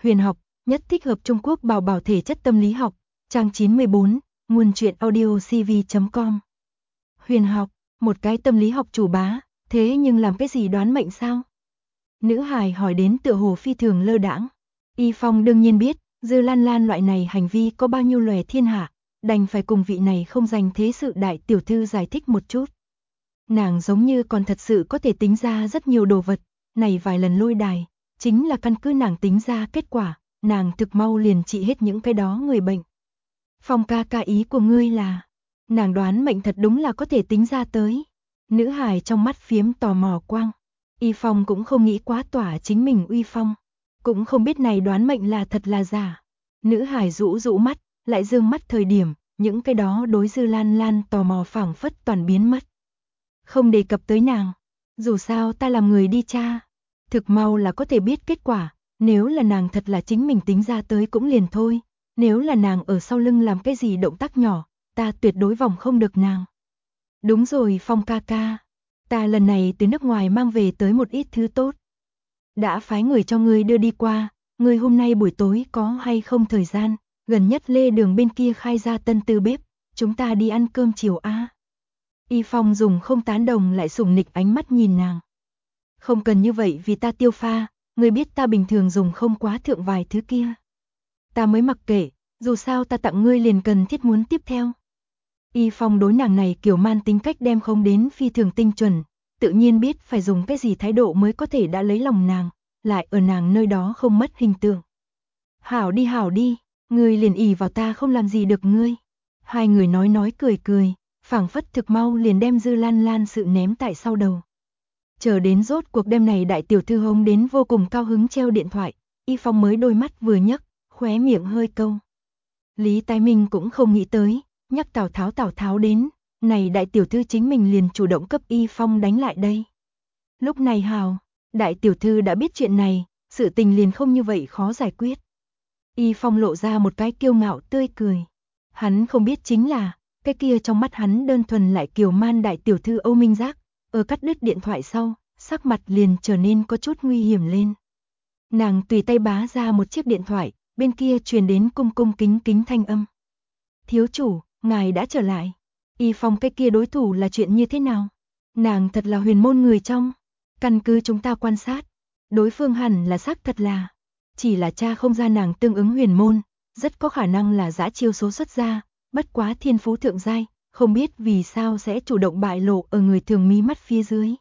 Huyền học, nhất thích hợp Trung Quốc bảo bảo thể chất tâm lý học, trang 94, nguồn truyện audio cv.com. Huyền học, một cái tâm lý học chủ bá, thế nhưng làm cái gì đoán mệnh sao? Nữ hài hỏi đến tựa hồ phi thường lơ đãng. Y Phong đương nhiên biết, Dư Lan Lan loại này hành vi có bao nhiêu lòe thiên hạ, đành phải cùng vị này không dành thế sự đại tiểu thư giải thích một chút. Nàng giống như còn thật sự có thể tính ra rất nhiều đồ vật, này vài lần lôi đài, chính là căn cứ nàng tính ra kết quả, nàng thực mau liền trị hết những cái đó người bệnh. Phong ca ca ý của ngươi là, nàng đoán mệnh thật đúng là có thể tính ra tới. Nữ hài trong mắt phiếm tò mò quang. Y Phong cũng không nghĩ quá tỏa chính mình uy phong, cũng không biết này đoán mệnh là thật là giả. Nữ hài rũ rũ mắt, lại dương mắt thời điểm, những cái đó đối Dư Lan Lan tò mò phảng phất toàn biến mất. Không đề cập tới nàng, dù sao ta làm người đi tra, thực mau là có thể biết kết quả, nếu là nàng thật là chính mình tính ra tới cũng liền thôi, nếu là nàng ở sau lưng làm cái gì động tác nhỏ, ta tuyệt đối vòng không được nàng. Đúng rồi Phong ca ca, ta lần này từ nước ngoài mang về tới một ít thứ tốt. Đã phái người cho ngươi đưa đi qua, ngươi hôm nay buổi tối có hay không thời gian, gần nhất lê đường bên kia khai ra tân tư bếp, chúng ta đi ăn cơm chiều a. Y Phong dùng không tán đồng lại sủng nịch ánh mắt nhìn nàng. Không cần như vậy vì ta tiêu pha, ngươi biết ta bình thường dùng không quá thượng vài thứ kia. Ta mới mặc kệ, dù sao ta tặng ngươi liền cần thiết muốn tiếp theo. Y Phong đối nàng này kiểu man tính cách đem không đến phi thường tinh chuẩn, tự nhiên biết phải dùng cái gì thái độ mới có thể đã lấy lòng nàng, lại ở nàng nơi đó không mất hình tượng. Hảo đi, ngươi liền ỷ vào ta không làm gì được ngươi. Hai người nói cười, phảng phất thực mau liền đem Dư Lan Lan sự ném tại sau đầu. Chờ đến rốt cuộc đêm này đại tiểu thư hống đến vô cùng cao hứng treo điện thoại, Y Phong mới đôi mắt vừa nhấc, khóe miệng hơi câu. Lý Tái Minh cũng không nghĩ tới, nhắc Tào Tháo đến, này đại tiểu thư chính mình liền chủ động cấp Y Phong đánh lại đây. Lúc này hào, đại tiểu thư đã biết chuyện này, sự tình liền không như vậy khó giải quyết. Y Phong lộ ra một cái kiêu ngạo tươi cười. Hắn không biết chính là, cái kia trong mắt hắn đơn thuần lại kiều man đại tiểu thư Âu Minh Giác, ở cắt đứt điện thoại sau, sắc mặt liền trở nên có chút nguy hiểm lên. Nàng tùy tay bá ra một chiếc điện thoại, bên kia truyền đến cung kính thanh âm. Thiếu chủ, ngài đã trở lại. Y Phong cái kia đối thủ là chuyện như thế nào? Nàng thật là huyền môn người trong. Căn cứ chúng ta quan sát, đối phương hẳn là xác thật là. Chỉ là cha không ra nàng tương ứng huyền môn, rất có khả năng là dã chiêu số xuất ra, bất quá thiên phú thượng giai, không biết vì sao sẽ chủ động bại lộ ở người thường mí mắt phía dưới.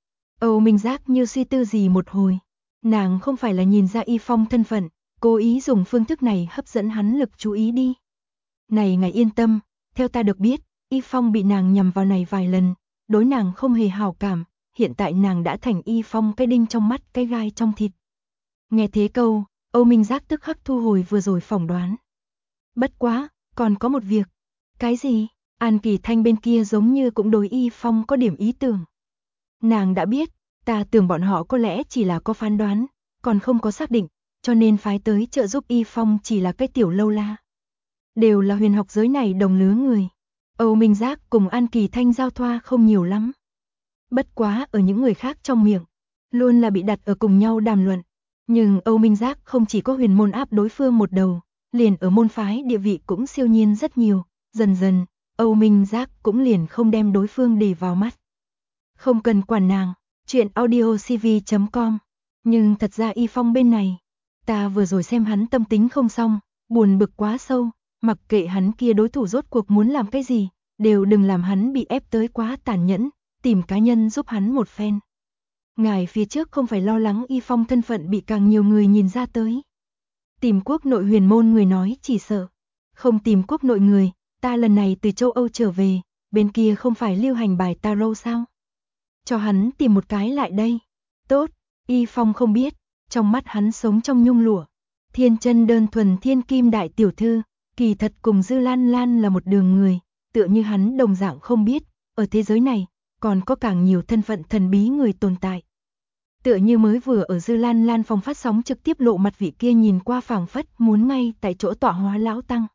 Âu Minh Giác như suy tư gì một hồi, nàng không phải là nhìn ra Y Phong thân phận, cố ý dùng phương thức này hấp dẫn hắn lực chú ý đi. Này ngài yên tâm, theo ta được biết, Y Phong bị nàng nhằm vào này vài lần, đối nàng không hề hảo cảm, hiện tại nàng đã thành Y Phong cái đinh trong mắt, cái gai trong thịt. Nghe thế câu, Âu Minh Giác tức khắc thu hồi vừa rồi phỏng đoán. Bất quá, còn có một việc. Cái gì? An Kỳ Thanh bên kia giống như cũng đối Y Phong có điểm ý tưởng. Nàng đã biết, ta tưởng bọn họ có lẽ chỉ là có phán đoán, còn không có xác định, cho nên phái tới trợ giúp Y Phong chỉ là cái tiểu lâu la. Đều là huyền học giới này đồng lứa người. Âu Minh Giác cùng An Kỳ Thanh giao thoa không nhiều lắm. Bất quá ở những người khác trong miệng, luôn là bị đặt ở cùng nhau đàm luận. Nhưng Âu Minh Giác không chỉ có huyền môn áp đối phương một đầu, liền ở môn phái địa vị cũng siêu nhiên rất nhiều, dần dần, Âu Minh Giác cũng liền không đem đối phương để vào mắt. Không cần quản nàng, chuyện audio cv.com, nhưng thật ra Y Phong bên này, ta vừa rồi xem hắn tâm tính không xong, buồn bực quá sâu, mặc kệ hắn kia đối thủ rốt cuộc muốn làm cái gì, đều đừng làm hắn bị ép tới quá tàn nhẫn, tìm cá nhân giúp hắn một phen. Ngài phía trước không phải lo lắng Y Phong thân phận bị càng nhiều người nhìn ra tới. Tìm quốc nội huyền môn người nói chỉ sợ. Không tìm quốc nội người, ta lần này từ châu Âu trở về, bên kia không phải lưu hành bài tarot sao? Cho hắn tìm một cái lại đây. Tốt, Y Phong không biết, trong mắt hắn sống trong nhung lụa. Thiên chân đơn thuần thiên kim đại tiểu thư, kỳ thật cùng Dư Lan Lan là một đường người, tựa như hắn đồng dạng không biết, ở thế giới này, còn có càng nhiều thân phận thần bí người tồn tại. Tựa như mới vừa ở Dư Lan Lan phòng phát sóng trực tiếp lộ mặt vị kia nhìn qua phảng phất muốn ngay tại chỗ tọa hóa lão tăng.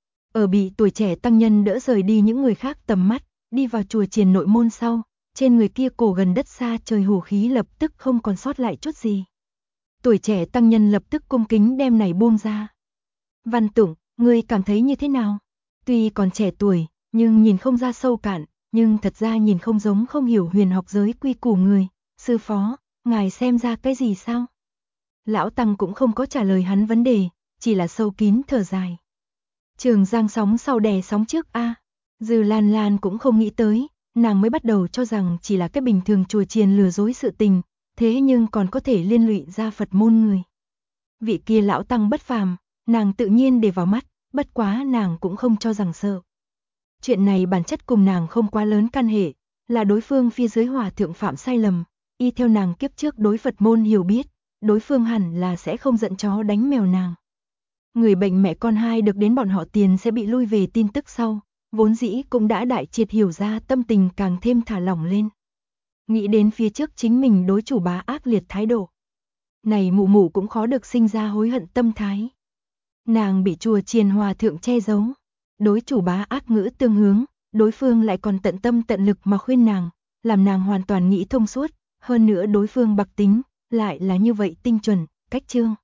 Ở bị tuổi trẻ tăng nhân đỡ rời đi những người khác tầm mắt, đi vào chùa chiền nội môn sau, trên người kia cổ gần đất xa trời hủ khí lập tức không còn sót lại chút gì. Tuổi trẻ tăng nhân lập tức cung kính đem này buông ra. Văn Tụng, ngươi cảm thấy như thế nào? Tuy còn trẻ tuổi, nhưng nhìn không ra sâu cạn, nhưng thật ra nhìn không giống không hiểu huyền học giới quy củ người. Sư phó, ngài xem ra cái gì sao? Lão Tăng cũng không có trả lời hắn vấn đề, chỉ là sâu kín thở dài. Trường giang sóng sau đè sóng trước a. Dư Lan Lan cũng không nghĩ tới, nàng mới bắt đầu cho rằng chỉ là cái bình thường chùa chiền lừa dối sự tình, thế nhưng còn có thể liên lụy ra Phật môn người. Vị kia lão tăng bất phàm, nàng tự nhiên để vào mắt, bất quá nàng cũng không cho rằng sợ. Chuyện này bản chất cùng nàng không quá lớn căn hệ, là đối phương phía dưới hòa thượng phạm sai lầm, y theo nàng kiếp trước đối Phật môn hiểu biết, đối phương hẳn là sẽ không giận chó đánh mèo nàng. Người bệnh mẹ con hai được đến bọn họ tiền sẽ bị lui về tin tức sau, vốn dĩ cũng đã đại triệt hiểu ra, tâm tình càng thêm thả lỏng lên. Nghĩ đến phía trước chính mình đối chủ bá ác liệt thái độ. Này mụ mụ cũng khó được sinh ra hối hận tâm thái. Nàng bị chùa chiền hòa thượng che giấu, đối chủ bá ác ngữ tương hướng, đối phương lại còn tận tâm tận lực mà khuyên nàng, làm nàng hoàn toàn nghĩ thông suốt, hơn nữa đối phương bạc tính, lại là như vậy tinh chuẩn, cách chương.